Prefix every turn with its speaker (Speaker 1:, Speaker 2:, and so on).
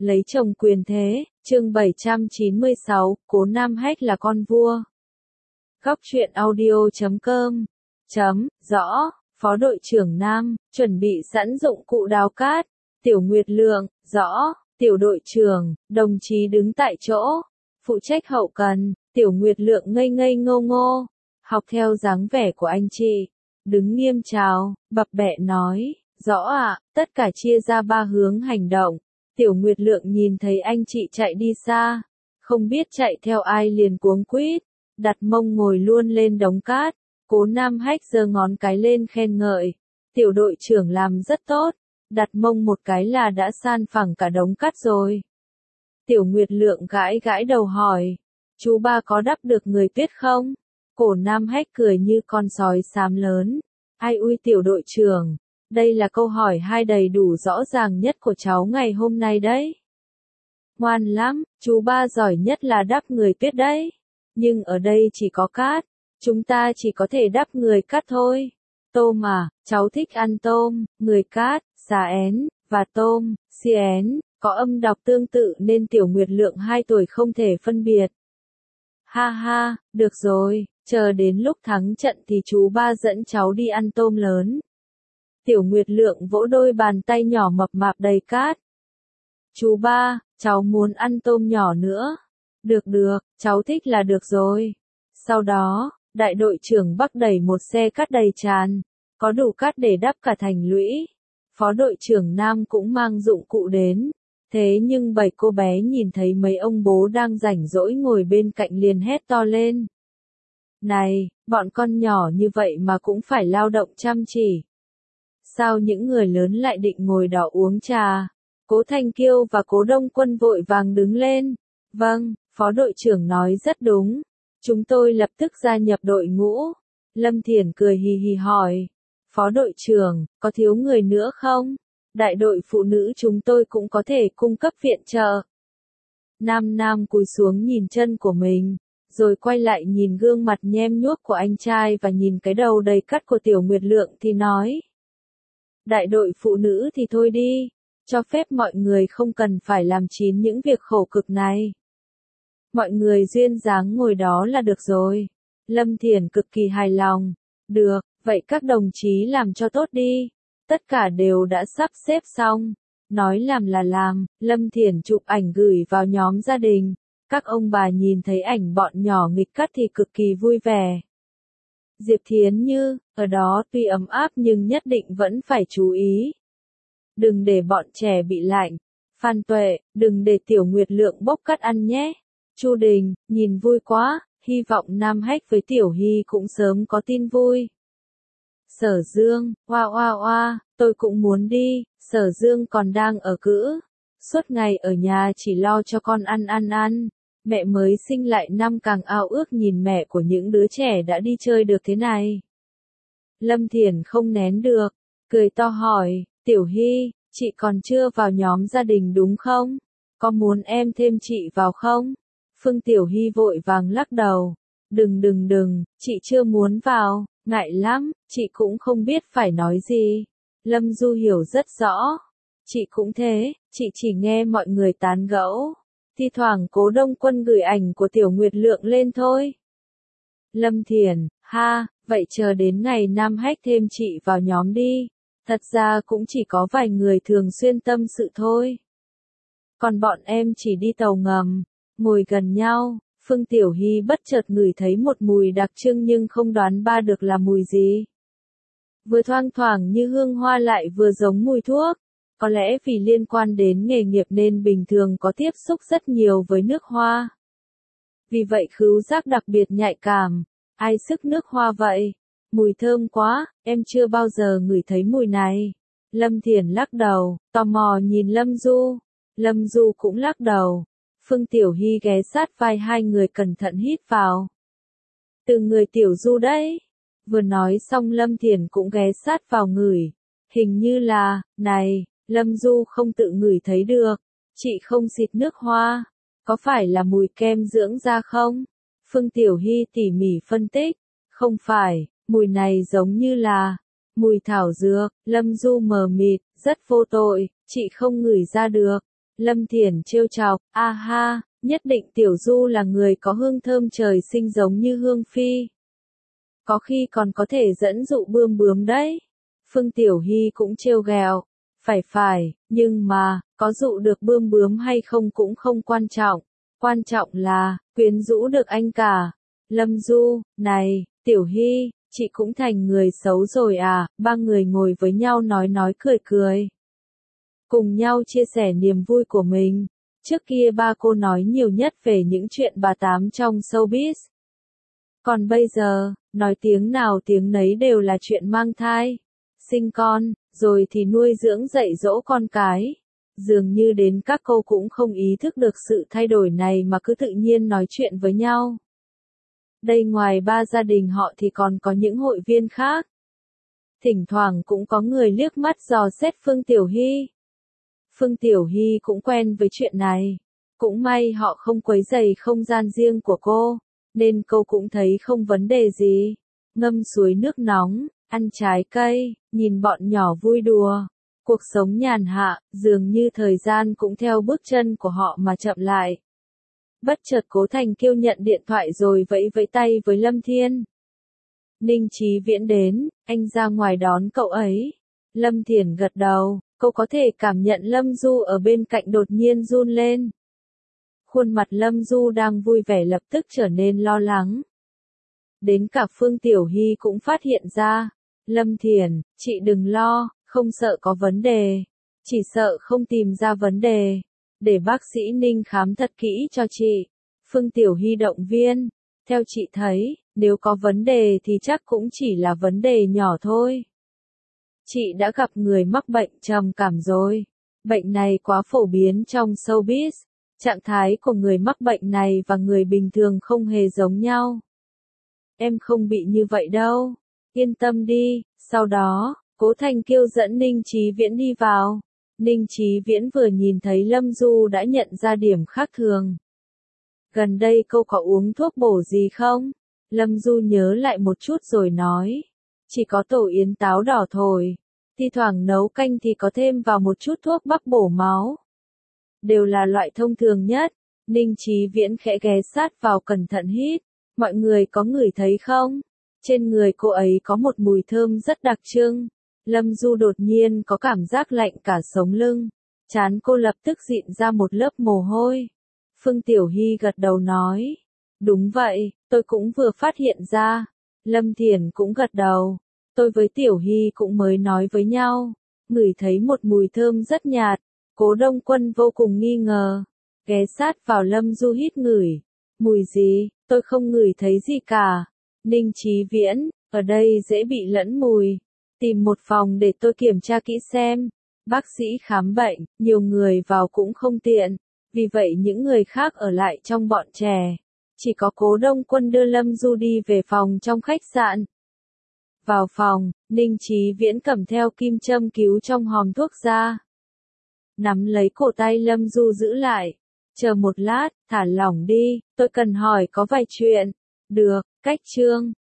Speaker 1: Lấy chồng quyền thế, chương 796, Cố Nam Hách là con vua. Góc truyện audio.com. Rõ, Phó đội trưởng Nam, chuẩn bị sẵn dụng cụ đào cát. Tiểu Nguyệt Lượng, rõ, tiểu đội trưởng, đồng chí đứng tại chỗ. Phụ trách hậu cần, Tiểu Nguyệt Lượng ngây ngây ngô ngô. Học theo dáng vẻ của anh chị. Đứng nghiêm chào, bập bẹ nói, rõ ạ, tất cả chia ra 3 hướng hành động. Tiểu Nguyệt Lượng nhìn thấy anh chị chạy đi xa, không biết chạy theo ai liền cuống quýt, đặt mông ngồi luôn lên đống cát. Cố Nam Hách giơ ngón cái lên khen ngợi, tiểu đội trưởng làm rất tốt, đặt mông một cái là đã san phẳng cả đống cát rồi. Tiểu Nguyệt Lượng gãi gãi đầu hỏi, chú ba có đắp được người tuyết không? Cố Nam Hách cười như con sói xám lớn, ai ui tiểu đội trưởng. Đây là câu hỏi hai đầy đủ rõ ràng nhất của cháu ngày hôm nay đấy. Ngoan lắm, chú ba giỏi nhất là đắp người tuyết đấy. Nhưng ở đây chỉ có cát, chúng ta chỉ có thể đắp người cát thôi. Tôm à, cháu thích ăn tôm, người cát, xà én, và tôm, xi én, có âm đọc tương tự nên Tiểu Nguyệt Lượng 2 tuổi không thể phân biệt. Ha ha, được rồi, chờ đến lúc thắng trận thì chú ba dẫn cháu đi ăn tôm lớn. Tiểu Nguyệt Lượng vỗ đôi bàn tay nhỏ mập mạp đầy cát. Chú ba, cháu muốn ăn tôm nhỏ nữa. Được được, cháu thích là được rồi. Sau đó, đại đội trưởng Bắc đẩy một xe cát đầy tràn, có đủ cát để đắp cả thành lũy. Phó đội trưởng Nam cũng mang dụng cụ đến. Thế nhưng 7 cô bé nhìn thấy mấy ông bố đang rảnh rỗi ngồi bên cạnh liền hét to lên. Này, bọn con nhỏ như vậy mà cũng phải lao động chăm chỉ. Sao những người lớn lại định ngồi đó uống trà? Cố Thanh Kiêu và Cố Đông Quân vội vàng đứng lên. Vâng, Phó đội trưởng nói rất đúng. Chúng tôi lập tức gia nhập đội ngũ. Lâm Thiển cười hì hì hỏi. Phó đội trưởng, có thiếu người nữa không? Đại đội phụ nữ chúng tôi cũng có thể cung cấp viện trợ. Nam cúi xuống nhìn chân của mình, rồi quay lại nhìn gương mặt nhem nhuốc của anh trai và nhìn cái đầu đầy cát của Tiểu Nguyệt Lượng thì nói. Đại đội phụ nữ thì thôi đi, cho phép mọi người không cần phải làm chín những việc khổ cực này. Mọi người duyên dáng ngồi đó là được rồi. Lâm Thiển cực kỳ hài lòng. Được, vậy các đồng chí làm cho tốt đi. Tất cả đều đã sắp xếp xong. Nói làm là làm, Lâm Thiển chụp ảnh gửi vào nhóm gia đình. Các ông bà nhìn thấy ảnh bọn nhỏ nghịch cát thì cực kỳ vui vẻ. Diệp Thiến Như, ở đó tuy ấm áp nhưng nhất định vẫn phải chú ý. Đừng để bọn trẻ bị lạnh. Phan Tuệ, đừng để Tiểu Nguyệt Lượng bốc cát ăn nhé. Chu Đình, nhìn vui quá, hy vọng Nam Hách với Tiểu Hy cũng sớm có tin vui. Sở Dương, oa, tôi cũng muốn đi, Sở Dương còn đang ở cữ. Suốt ngày ở nhà chỉ lo cho con ăn. Mẹ mới sinh lại năm càng ao ước nhìn mẹ của những đứa trẻ đã đi chơi được thế này. Lâm Thiển không nén được, cười to hỏi, Tiểu Hy, chị còn chưa vào nhóm gia đình đúng không? Có muốn em thêm chị vào không? Phương Tiểu Hy vội vàng lắc đầu. Đừng, chị chưa muốn vào, ngại lắm, chị cũng không biết phải nói gì. Lâm Du hiểu rất rõ. Chị cũng thế, chị chỉ nghe mọi người tán gẫu. Thi thoảng Cố Đông Quân gửi ảnh của Tiểu Nguyệt Lượng lên thôi. Lâm Thiển, ha, vậy chờ đến ngày Nam Hách thêm chị vào nhóm đi. Thật ra cũng chỉ có vài người thường xuyên tâm sự thôi. Còn bọn em chỉ đi tàu ngầm, ngồi gần nhau. Phương Tiểu Hy bất chợt ngửi thấy một mùi đặc trưng nhưng không đoán ba được là mùi gì. Vừa thoang thoảng như hương hoa lại vừa giống mùi thuốc. Có lẽ vì liên quan đến nghề nghiệp nên bình thường có tiếp xúc rất nhiều với nước hoa. Vì vậy khứu giác đặc biệt nhạy cảm. Ai sức nước hoa vậy? Mùi thơm quá, em chưa bao giờ ngửi thấy mùi này. Lâm Thiển lắc đầu, tò mò nhìn Lâm Du. Lâm Du cũng lắc đầu. Phương Tiểu Hy ghé sát vai hai người cẩn thận hít vào. Từ người Tiểu Du đấy. Vừa nói xong Lâm Thiển cũng ghé sát vào ngửi. Hình như là, này, Lâm Du không tự ngửi thấy được. Chị không xịt nước hoa. Có phải là mùi kem dưỡng da không? Phương Tiểu Hy tỉ mỉ phân tích. Không phải, mùi này giống như là mùi thảo dược. Lâm Du mờ mịt, rất vô tội, chị không ngửi ra được. Lâm Thiển trêu chọc, a ha, nhất định Tiểu Du là người có hương thơm trời sinh giống như Hương Phi. Có khi còn có thể dẫn dụ bươm bướm đấy. Phương Tiểu Hy cũng trêu ghẹo, phải, nhưng mà, có dụ được bươm bướm hay không cũng không quan trọng. Quan trọng là, quyến rũ được anh cả. Lâm Du, này, Tiểu Hy, chị cũng thành người xấu rồi à, ba người ngồi với nhau nói cười. Cùng nhau chia sẻ niềm vui của mình. Trước kia ba cô nói nhiều nhất về những chuyện bà tám trong showbiz. Còn bây giờ, nói tiếng nào tiếng nấy đều là chuyện mang thai, sinh con, rồi thì nuôi dưỡng dạy dỗ con cái. Dường như đến các cô cũng không ý thức được sự thay đổi này mà cứ tự nhiên nói chuyện với nhau. Đây ngoài ba gia đình họ thì còn có những hội viên khác. Thỉnh thoảng cũng có người liếc mắt dò xét Phương Tiểu Hy. Phương Tiểu Hy cũng quen với chuyện này. Cũng may họ không quấy rầy không gian riêng của cô, nên cô cũng thấy không vấn đề gì. Ngâm suối nước nóng, ăn trái cây, nhìn bọn nhỏ vui đùa. Cuộc sống nhàn hạ, dường như thời gian cũng theo bước chân của họ mà chậm lại. Bất chợt Cố Thành Kiêu nhận điện thoại rồi vẫy vẫy tay với Lâm Thiên. Ninh Chí Viễn đến, anh ra ngoài đón cậu ấy. Lâm Thiển gật đầu, cô có thể cảm nhận Lâm Du ở bên cạnh đột nhiên run lên. Khuôn mặt Lâm Du đang vui vẻ lập tức trở nên lo lắng. Đến cả Phương Tiểu Hy cũng phát hiện ra. Lâm Thiển, chị đừng lo, không sợ có vấn đề. Chỉ sợ không tìm ra vấn đề. Để bác sĩ Ninh khám thật kỹ cho chị. Phương Tiểu Hy động viên. Theo chị thấy, nếu có vấn đề thì chắc cũng chỉ là vấn đề nhỏ thôi. Chị đã gặp người mắc bệnh trầm cảm rồi. Bệnh này quá phổ biến trong showbiz. Trạng thái của người mắc bệnh này và người bình thường không hề giống nhau. Em không bị như vậy đâu. Yên tâm đi. Sau đó, Cố Thành Kiêu dẫn Ninh Chí Viễn đi vào. Ninh Chí Viễn vừa nhìn thấy Lâm Du đã nhận ra điểm khác thường. Gần đây cô có uống thuốc bổ gì không? Lâm Du nhớ lại một chút rồi nói. Chỉ có tổ yến táo đỏ thôi. Thi thoảng nấu canh thì có thêm vào một chút thuốc bắc bổ máu. Đều là loại thông thường nhất. Ninh Chí Viễn khẽ ghé sát vào cẩn thận hít. Mọi người có ngửi thấy không? Trên người cô ấy có một mùi thơm rất đặc trưng. Lâm Du đột nhiên có cảm giác lạnh cả sống lưng. Trán cô lập tức dịn ra một lớp mồ hôi. Phương Tiểu Hy gật đầu nói. Đúng vậy, tôi cũng vừa phát hiện ra. Lâm Thiển cũng gật đầu. Tôi với Tiểu Hy cũng mới nói với nhau. Ngửi thấy một mùi thơm rất nhạt. Cố Đông Quân vô cùng nghi ngờ. Ghé sát vào Lâm Du hít ngửi. Mùi gì, tôi không ngửi thấy gì cả. Ninh Chí Viễn, ở đây dễ bị lẫn mùi. Tìm một phòng để tôi kiểm tra kỹ xem. Bác sĩ khám bệnh, nhiều người vào cũng không tiện. Vì vậy những người khác ở lại trong bọn trẻ. Chỉ có Cố Đông Quân đưa Lâm Du đi về phòng trong khách sạn. Vào phòng, Ninh Chí Viễn cầm theo kim châm cứu trong hòm thuốc ra. Nắm lấy cổ tay Lâm Du giữ lại. Chờ một lát, thả lỏng đi, tôi cần hỏi có vài chuyện. Được, cách chương.